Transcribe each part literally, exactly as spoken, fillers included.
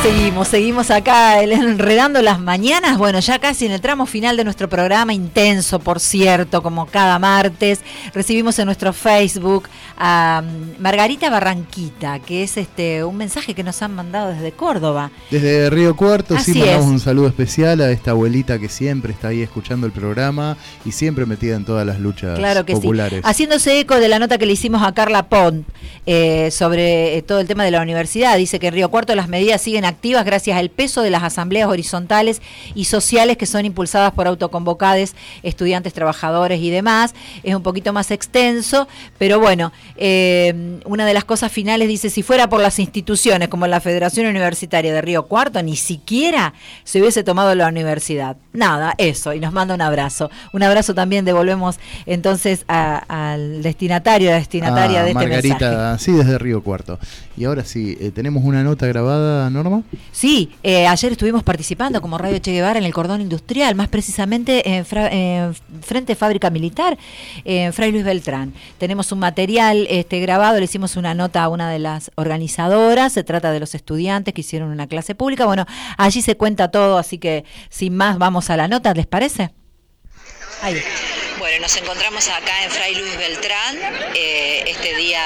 Seguimos, seguimos acá enredando las mañanas, bueno, ya casi en el tramo final de nuestro programa, intenso, por cierto, como cada martes. Recibimos en nuestro Facebook a Margarita Barranquita, que es este un mensaje que nos han mandado desde Córdoba. Desde Río Cuarto, Así sí, mandamos es. un saludo especial a esta abuelita que siempre está ahí escuchando el programa y siempre metida en todas las luchas Claro que populares. Sí. Haciéndose eco de la nota que le hicimos a Carla Pont eh, sobre eh, todo el tema de la universidad, dice que en Río Cuarto las medidas siguen activas gracias al peso de las asambleas horizontales y sociales que son impulsadas por autoconvocados, estudiantes, trabajadores y demás. Es un poquito más extenso, pero bueno, eh, una de las cosas finales dice, si fuera por las instituciones como la Federación Universitaria de Río Cuarto, ni siquiera se hubiese tomado la universidad. Nada, eso, y nos manda un abrazo. Un abrazo también devolvemos entonces a, al destinatario, a la destinataria ah, de este Margarita, mensaje. sí, desde Río Cuarto. Y ahora sí, eh, ¿tenemos una nota grabada, Norma? Sí, eh, ayer estuvimos participando como Radio Che Guevara en el cordón industrial, más precisamente en, fra, en frente Fábrica Militar, en Fray Luis Beltrán. Tenemos un material este, grabado, le hicimos una nota a una de las organizadoras, se trata de los estudiantes que hicieron una clase pública. Bueno, allí se cuenta todo, así que sin más vamos a la nota, ¿les parece? Ahí. Bueno, nos encontramos acá en Fray Luis Beltrán, eh, este día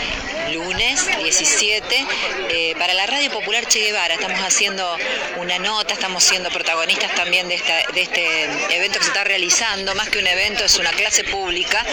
lunes diecisiete, eh, para la Radio Popular Che Guevara. Estamos haciendo una nota, estamos siendo protagonistas también de, esta, de este evento que se está realizando. Más que un evento, es una clase pública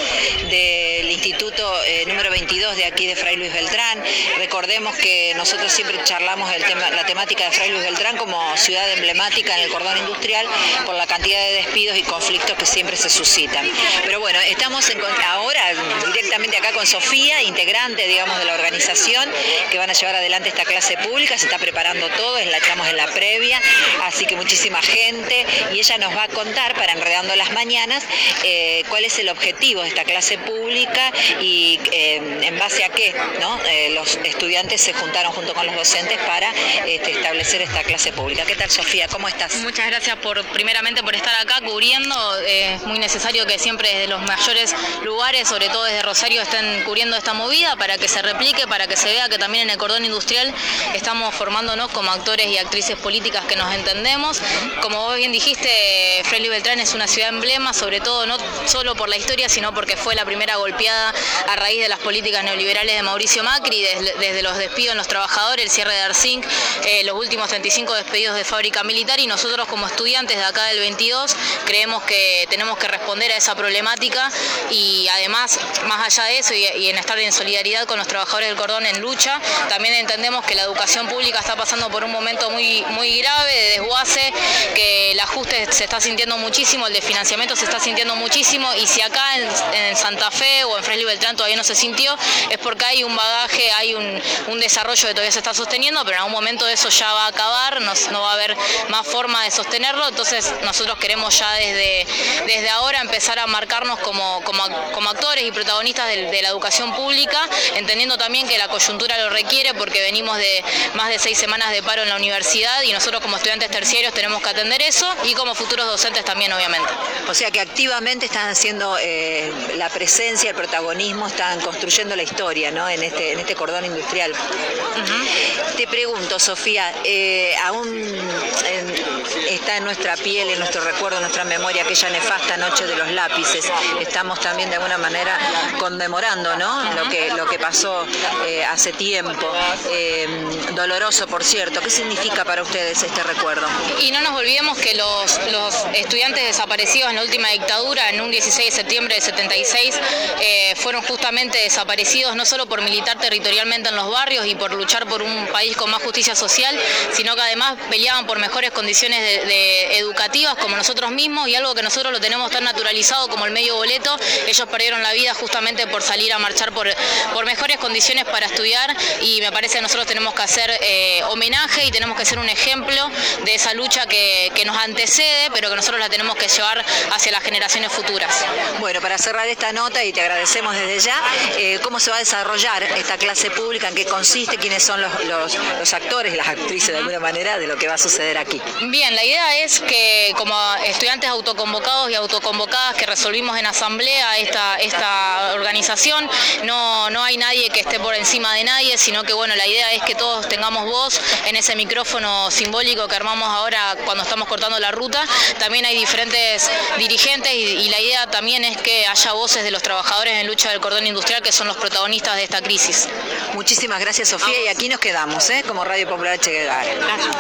del Instituto eh, número veintidós de aquí de Fray Luis Beltrán. Recordemos que nosotros siempre charlamos el tema, la temática de Fray Luis Beltrán como ciudad emblemática en el cordón industrial por la cantidad de despidos y conflictos que siempre se suscitan. Pero bueno, estamos en, ahora directamente acá con Sofía, integrante, digamos, de la organización, que van a llevar adelante esta clase pública. Se está preparando todo, estamos en la previa, así que muchísima gente, y ella nos va a contar, para Enredando las Mañanas, eh, cuál es el objetivo de esta clase pública y eh, en base a qué, ¿no? Eh, los estudiantes se juntaron junto con los docentes para este, establecer esta clase pública. ¿Qué tal, Sofía? ¿Cómo estás? Muchas gracias por primeramente por estar acá cubriendo. Eh, es muy necesario que siempre desde los mayores lugares, sobre todo desde Rosario, estén cubriendo esta movida para que se replique, para que se vea que también en el cordón industrial estamos formándonos como actores y actrices políticas que nos entendemos. Como vos bien dijiste, Fray Luis Beltrán es una ciudad emblema, sobre todo no solo por la historia, sino porque fue la primera golpeada a raíz de las políticas neoliberales de Mauricio Macri, desde, desde los despidos en los trabajadores, el cierre de Arsinc, eh, los últimos treinta y cinco despedidos de Fábrica Militar, y nosotros como estudiantes de acá del veintidós creemos que tenemos que responder a esa problemática y además, más allá de eso y, y en estar en solidaridad con los trabajadores del cordón en lucha, también entendemos que la educación pública está pasando por un momento muy, muy grave de desguace, que el ajuste se está sintiendo muchísimo, el desfinanciamiento se está sintiendo muchísimo, y si acá en, en Santa Fe o en Fray Luis Beltrán todavía no se sintió, es porque hay un bagaje, hay un, un desarrollo que todavía se está sosteniendo, pero en algún momento eso ya va a acabar, no, no va a haber más forma de sostenerlo. Entonces nosotros queremos ya desde, desde ahora empezar a marcarnos como, como, como actores y protagonistas de, de la educación pública, entendiendo también que la coyuntura lo requiere, porque venimos de más de seis semanas de paro en la universidad y nosotros como estudiantes terciarios tenemos que atender eso, y como futuros docentes también, obviamente. O sea que activamente están haciendo eh, la presencia, el protagonismo, están construyendo la historia, ¿no? en, este, en este cordón industrial. Uh-huh. Te pregunto, Sofía, eh, aún en, está en nuestra piel, en nuestro recuerdo, en nuestra memoria, aquella nefasta noche de los lápices. Estamos también de alguna manera conmemorando, ¿no? Uh-huh. lo, que, lo que pasó eh, hace tiempo. Eh, doloroso, por cierto. ¿Qué significa para ustedes este recuerdo? Y no nos olvidemos que los, los estudiantes desaparecidos en la última dictadura, en un dieciséis de septiembre de setenta y seis, eh, fueron justamente desaparecidos no solo por militar territorialmente en los barrios y por luchar por un país con más justicia social, sino que además peleaban por mejores condiciones de, de educativas como nosotros mismos, y algo que nosotros lo tenemos tan naturalizado como el medio boleto. Ellos perdieron la vida justamente por salir a marchar por, por mejores condiciones para estudiar, y me parece que nosotros tenemos que hacer eh, homenaje y tenemos que ser un ejemplo de esa lucha que, que nos antecede, pero que nosotros la tenemos que llevar hacia las generaciones futuras. Bueno, para cerrar esta nota, y te agradecemos desde ya, eh, ¿cómo se va a desarrollar esta clase pública? ¿En qué consiste? ¿Quiénes son los, los, los actores, las actrices de alguna manera de lo que va a suceder aquí? Bien, la idea es que como estudiantes autoconvocados y autoconvocadas que resolvimos en asamblea esta, esta organización, no, no hay nadie que esté por encima de nadie, sino que bueno, la idea es que todos tengamos voz en ese micrófono simbólico que armamos ahora cuando estamos cortando la ruta. También hay diferentes dirigentes y, y la idea también es que haya voces de los trabajadores en lucha del cordón industrial, que son los protagonistas de esta crisis. Muchísimas gracias, Sofía, y aquí nos quedamos, ¿eh? Como Radio Popular Che Guevara. Gracias.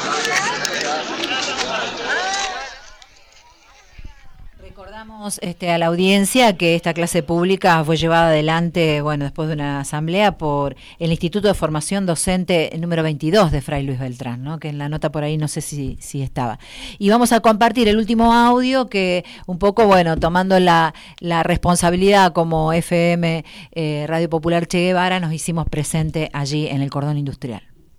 Recordamos este, a la audiencia que esta clase pública fue llevada adelante, bueno, después de una asamblea por el Instituto de Formación Docente número veintidós de Fray Luis Beltrán, ¿no? Que en la nota por ahí no sé si, si estaba. Y vamos a compartir el último audio que un poco, bueno, tomando la, la responsabilidad como F M eh, Radio Popular Che Guevara, nos hicimos presente allí en el cordón industrial.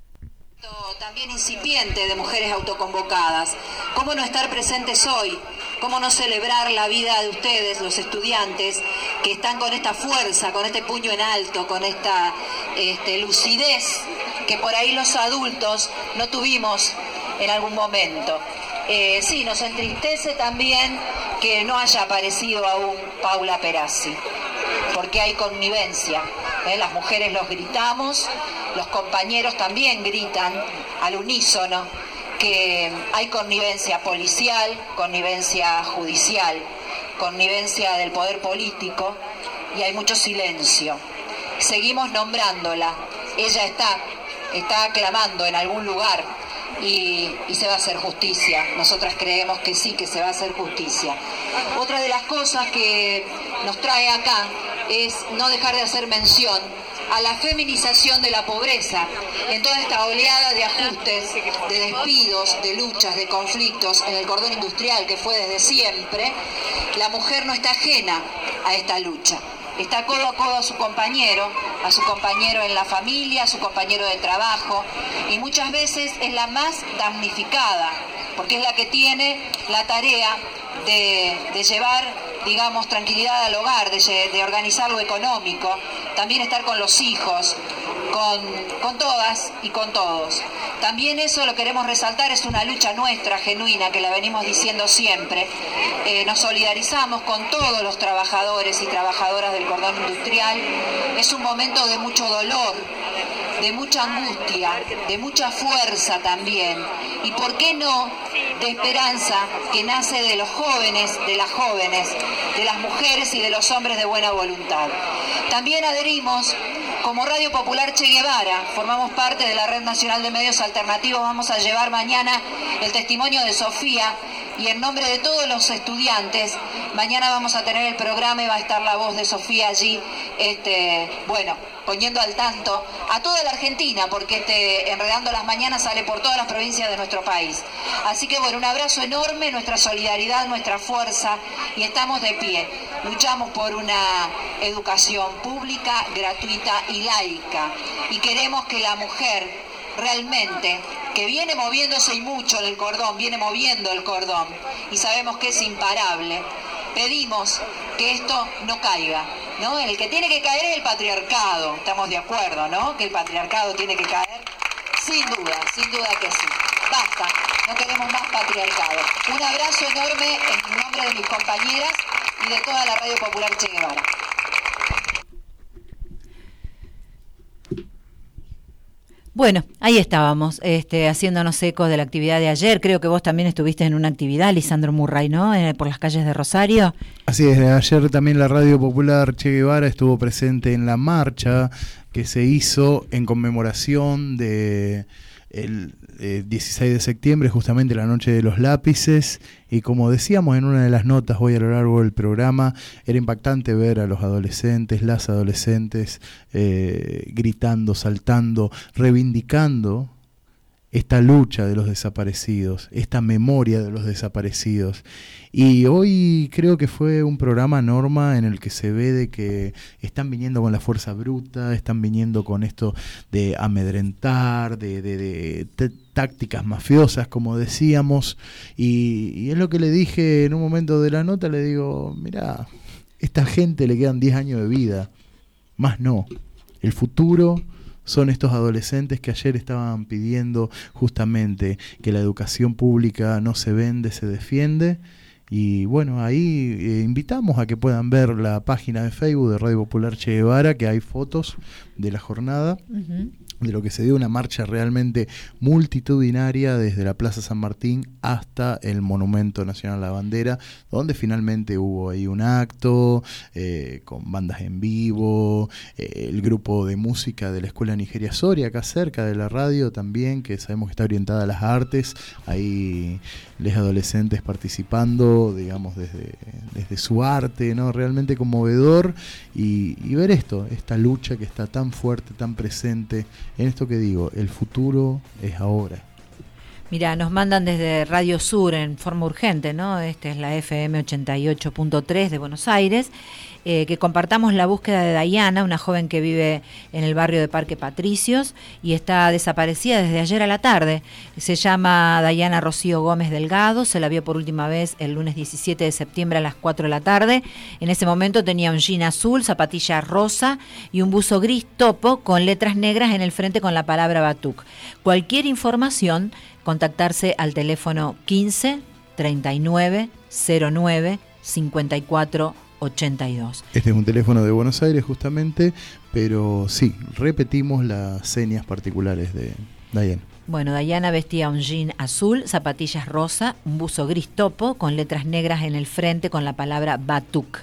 También incipiente de mujeres autoconvocadas. ¿Cómo no estar presentes hoy? ¿Cómo no celebrar la vida de ustedes, los estudiantes, que están con esta fuerza, con este puño en alto, con esta este, lucidez que por ahí los adultos no tuvimos en algún momento? Eh, sí, nos entristece también que no haya aparecido aún Paula Perazzi, porque hay connivencia. ¿eh? Las mujeres los gritamos, los compañeros también gritan al unísono que hay connivencia policial, connivencia judicial, connivencia del poder político y hay mucho silencio. Seguimos nombrándola, ella está, está clamando en algún lugar y, y se va a hacer justicia. Nosotras creemos que sí, que se va a hacer justicia. Otra de las cosas que nos trae acá es no dejar de hacer mención a la feminización de la pobreza en toda esta oleada de ajustes, de despidos, de luchas, de conflictos en el cordón industrial que fue desde siempre. La mujer no está ajena a esta lucha, está codo a codo a su compañero, a su compañero en la familia, a su compañero de trabajo, y muchas veces es la más damnificada, porque es la que tiene la tarea de, de llevar, digamos, tranquilidad al hogar, de, de organizar lo económico, también estar con los hijos, con, con todas y con todos. También eso lo queremos resaltar, es una lucha nuestra, genuina, que la venimos diciendo siempre. Eh, nos solidarizamos con todos los trabajadores y trabajadoras del cordón industrial. Es un momento de mucho dolor, de mucha angustia, de mucha fuerza también. Y por qué no, de esperanza que nace de los jóvenes, de las jóvenes, de las mujeres y de los hombres de buena voluntad. También adherimos como Radio Popular Che Guevara, formamos parte de la Red Nacional de Medios Alternativos. Vamos a llevar mañana el testimonio de Sofía y en nombre de todos los estudiantes, mañana vamos a tener el programa y va a estar la voz de Sofía allí, este, bueno, poniendo al tanto a toda la Argentina, porque este Enredando las Mañanas sale por todas las provincias de nuestro país. Así que bueno, un abrazo enorme, nuestra solidaridad, nuestra fuerza, y estamos de pie. Luchamos por una educación pública, gratuita y laica, y queremos que la mujer realmente, que viene moviéndose y mucho en el cordón, viene moviendo el cordón, y sabemos que es imparable, pedimos que esto no caiga, ¿no? El que tiene que caer es el patriarcado, estamos de acuerdo, ¿no? Que el patriarcado tiene que caer, sin duda, sin duda que sí. Basta, no queremos más patriarcado. Un abrazo enorme en nombre de mis compañeras y de toda la Radio Popular Che Guevara. Bueno, ahí estábamos, este, haciéndonos eco de la actividad de ayer. Creo que vos también estuviste en una actividad, Lisandro Murray, ¿no? Eh, por las calles de Rosario. Así es, ayer también la Radio Popular Che Guevara estuvo presente en la marcha que se hizo en conmemoración de el eh, dieciséis de septiembre, justamente la noche de los lápices, y como decíamos en una de las notas hoy a lo largo del programa, era impactante ver a los adolescentes, las adolescentes eh, gritando, saltando, reivindicando esta lucha de los desaparecidos, esta memoria de los desaparecidos. Y hoy creo que fue un programa, Norma, en el que se ve de que están viniendo con la fuerza bruta, están viniendo con esto de amedrentar, de, de, de, de tácticas mafiosas, como decíamos, y, y es lo que le dije en un momento de la nota, le digo, mirá, esta gente le quedan diez años de vida, más no, el futuro son estos adolescentes que ayer estaban pidiendo justamente que la educación pública no se vende, se defiende, Y bueno, ahí eh, invitamos a que puedan ver la página de Facebook de Radio Popular Che Guevara, que hay fotos de la jornada, uh-huh. de lo que se dio una marcha realmente multitudinaria desde la Plaza San Martín hasta el Monumento Nacional a la Bandera, donde finalmente hubo ahí un acto eh, con bandas en vivo, eh, el grupo de música de la Escuela Nigeria Soria, acá cerca de la radio también, que sabemos que está orientada a las artes, ahí les adolescentes participando, digamos, desde, desde su arte, ¿no? Realmente conmovedor, y, y ver esto, esta lucha que está tan fuerte, tan presente, en esto que digo, el futuro es ahora. Mira, nos mandan desde Radio Sur en forma urgente, ¿no? Esta es la F M ochenta y ocho punto tres de Buenos Aires, eh, que compartamos la búsqueda de Dayana, una joven que vive en el barrio de Parque Patricios y está desaparecida desde ayer a la tarde. Se llama Dayana Rocío Gómez Delgado, se la vio por última vez el lunes diecisiete de septiembre a las cuatro de la tarde. En ese momento tenía un jean azul, zapatilla rosa y un buzo gris topo con letras negras en el frente con la palabra Batuk. Cualquier información, contactarse al teléfono quince treinta y nueve cero nueve cincuenta y cuatro ochenta y dos. Este es un teléfono de Buenos Aires justamente, pero sí, repetimos las señas particulares de Dayana. Bueno, Dayana vestía un jean azul, zapatillas rosa, un buzo gris topo con letras negras en el frente con la palabra Batuk.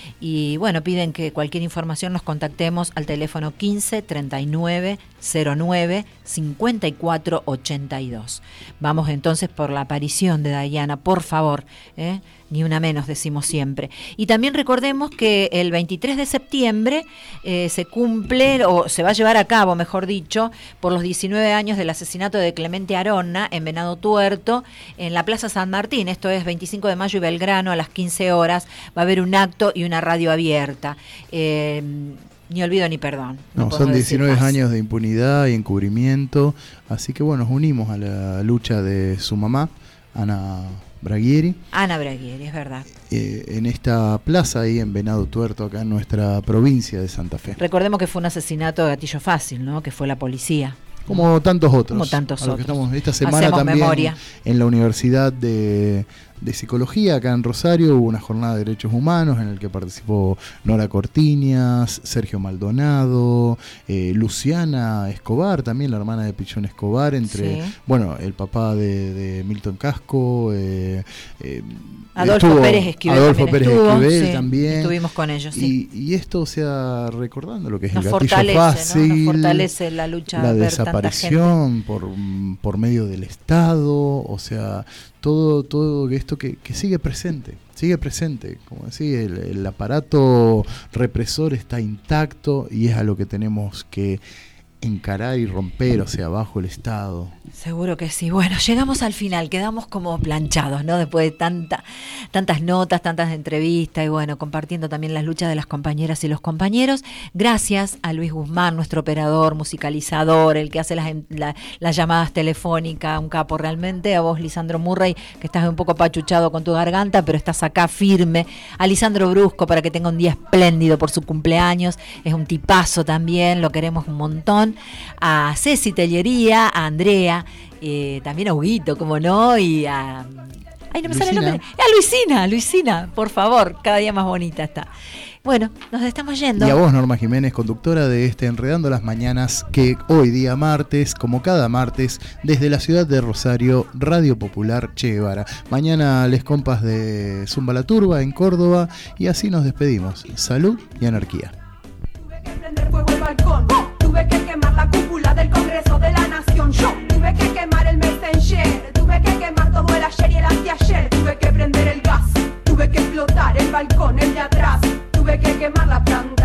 Y bueno, piden que cualquier información nos contactemos al teléfono quince treinta y nueve cero nueve cincuenta y cuatro ochenta y dos. Vamos entonces por la aparición de Dayana, por favor, ¿eh? Ni una menos, decimos siempre. Y también recordemos que el veintitrés de septiembre eh, se cumple, o se va a llevar a cabo, mejor dicho, por los diecinueve años del asesinato de Clemente Aronna en Venado Tuerto, en la Plaza San Martín. Esto es veinticinco de mayo y Belgrano, a las quince horas. Va a haber un acto y una radio abierta. Eh, ni olvido ni perdón. No, no son diecinueve años de impunidad y encubrimiento. Así que bueno, nos unimos a la lucha de su mamá, Ana Braghieri. Ana Braghieri, es verdad. Eh, en esta plaza ahí en Venado Tuerto, acá en nuestra provincia de Santa Fe. Recordemos que fue un asesinato de gatillo fácil, ¿no? Que fue la policía. Como tantos otros. Como tantos otros. Que estamos esta semana Hacemos también memoria. En la Universidad de, de Psicología, acá en Rosario, hubo una jornada de derechos humanos en la que participó Nora Cortiñas, Sergio Maldonado, eh, Luciana Escobar, también la hermana de Pichón Escobar, entre, sí. bueno, el papá de, de Milton Casco, eh, eh, Adolfo estuvo, Pérez Esquivel Adolfo también Pérez estuvo, Esquivel sí, también. Estuvimos con ellos, sí. Y, y esto, o sea, recordando lo que es nos el gatillo fortalece, fácil, ¿no? Nos fortalece la lucha la a ver desaparición por, por medio del Estado, o sea, todo, todo esto que, que sigue presente, sigue presente, como decía, el, el aparato represor está intacto y es a lo que tenemos que encarar y romper, o sea, bajo el Estado. Seguro que sí. Bueno, llegamos al final, quedamos como planchados, ¿no? Después de tanta, tantas notas, tantas entrevistas y bueno, compartiendo también las luchas de las compañeras y los compañeros. Gracias a Luis Guzmán, nuestro operador, musicalizador, el que hace las, la, las llamadas telefónicas, un capo realmente. A vos, Lisandro Murray, que estás un poco pachuchado con tu garganta, pero estás acá firme. A Lisandro Brusco, para que tenga un día espléndido por su cumpleaños. Es un tipazo también, lo queremos un montón. A Ceci Tellería, a Andrea, eh, también a Huguito, como no, y a... Ay, no me sale el nombre. A Luisina, Luisina, por favor, cada día más bonita está. Bueno, nos estamos yendo. Y a vos, Norma Jiménez, conductora de este Enredando las Mañanas, que hoy día martes, como cada martes, desde la ciudad de Rosario, Radio Popular Che Guevara. Mañana les compas de Zumba la Turba en Córdoba y así nos despedimos. Salud y anarquía. Tuve que prender fuego el balcón, tuve que quemar la cúpula del Congreso de la Nación. Yo tuve que quemar el Messenger, tuve que quemar todo el ayer y el anteayer. Tuve que prender el gas, tuve que explotar el balcón, el de atrás. Tuve que quemar la planta